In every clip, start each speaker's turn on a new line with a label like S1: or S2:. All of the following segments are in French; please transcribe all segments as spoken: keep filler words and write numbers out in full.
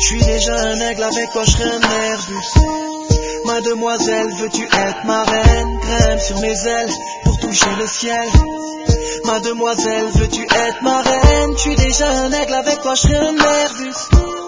S1: suis déjà un aigle, avec toi je serai un Airbus. Mademoiselle, veux-tu être ma reine? Grimpe sur mes ailes pour toucher le ciel. Mademoiselle, veux-tu être ma reine? Je suis déjà un aigle, avec toi je serai un Airbus.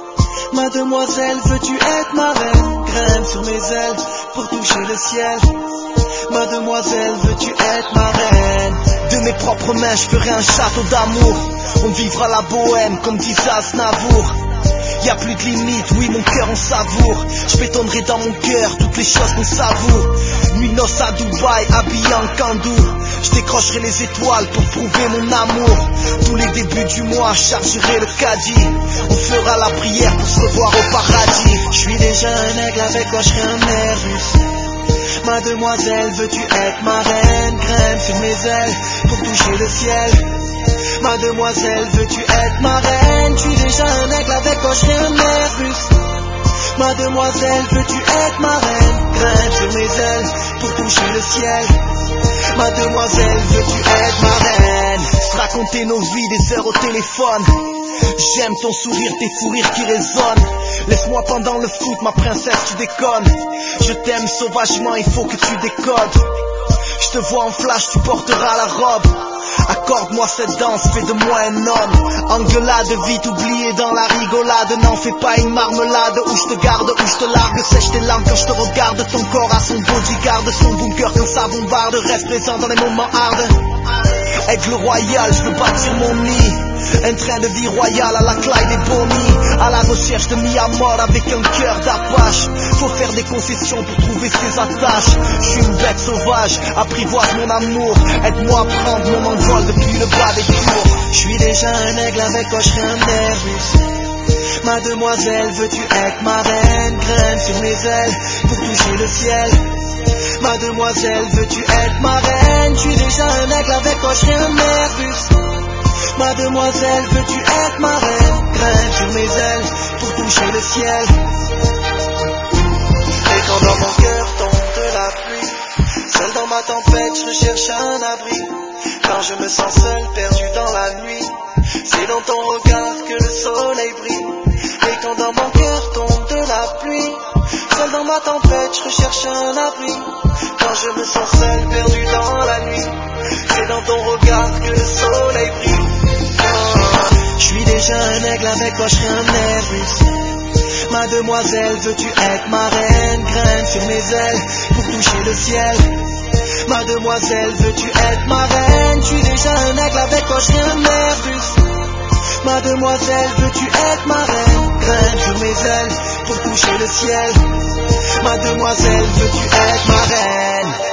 S1: Mademoiselle, veux-tu être ma reine? Grimpe sur mes ailes pour toucher le ciel. Mademoiselle, veux-tu être ma reine? De mes propres mains, je ferai un château d'amour. On vivra la bohème comme disait Aznavour. Y'a plus de limite, oui mon cœur on savoure. Je bétonnerai dans mon cœur toutes les choses qu'on savoure. Nuit noce à Dubaï, habillé en kandou. Je décrocherai les étoiles pour prouver mon amour. Tous les débuts du mois, chargerai le caddie. On fera la prière pour se revoir au paradis. Je suis déjà un aigle, avec toi je serai un Airbus. Mademoiselle, veux-tu être ma reine? Grimpe sur mes ailes pour toucher le ciel. Mademoiselle, veux-tu être ma reine? Je suis déjà un aigle, avec toi je serai un Airbus. Mademoiselle, veux-tu être ma reine? Grimpe sur mes ailes pour toucher le ciel. Mademoiselle, veux-tu être ma reine? Se raconter nos vies, des heures au téléphone. J'aime ton sourire, tes fous rires qui résonnent. Laisse-moi pendant le foot, ma princesse, tu déconnes. Je t'aime sauvagement, il faut que tu décodes. Je te vois en flash, tu porteras la robe. Accorde-moi cette danse, fais de moi un homme. Engueulade, vite oubliée dans la rigolade. N'en fais pas une marmelade. Où je te garde, où je te largue. Sèche tes larmes quand je te regarde. Ton corps a son bodyguard, son bunker quand ça bombarde. Reste présent dans les moments hard. Aigle royal, je veux bâtir mon nid. Un train de vie royal à la Clyde et Bonnie. À la recherche de mi-amour avec un cœur d'apache. Faut faire des concessions pour trouver ses attaches. Je suis une bête sauvage, apprivoise mon amour. Aide-moi à prendre mon envol depuis le bas des tours. Je suis déjà un aigle, avec toi je serai un Airbus. Mademoiselle, veux-tu être ma reine? Grimpe sur mes ailes pour toucher le ciel. Mademoiselle, veux-tu être ma reine? Je suis déjà un aigle, avec toi je serai un Airbus. Mademoiselle, veux-tu être ma reine? Grimpe sur mes ailes pour toucher le ciel. Et quand dans mon cœur tombe de la pluie, seul dans ma tempête, je recherche un abri. Quand je me sens seul, perdu dans la nuit, c'est dans ton regard que le soleil brille. Et quand dans mon cœur tombe de la pluie, seul dans ma tempête, je recherche un abri. Quand je me sens seul, perdu dans la nuit, c'est dans ton regard que le soleil brille. Je suis déjà un aigle, avec toi je serai un Airbus. Mademoiselle, veux-tu être ma reine? Grimpe sur mes ailes pour toucher le ciel. Mademoiselle, veux-tu être ma reine? Je suis déjà un aigle, avec toi je serai un Airbus. Mademoiselle, veux-tu être ma reine? Grimpe sur mes ailes pour toucher le ciel. Mademoiselle, veux-tu être ma reine?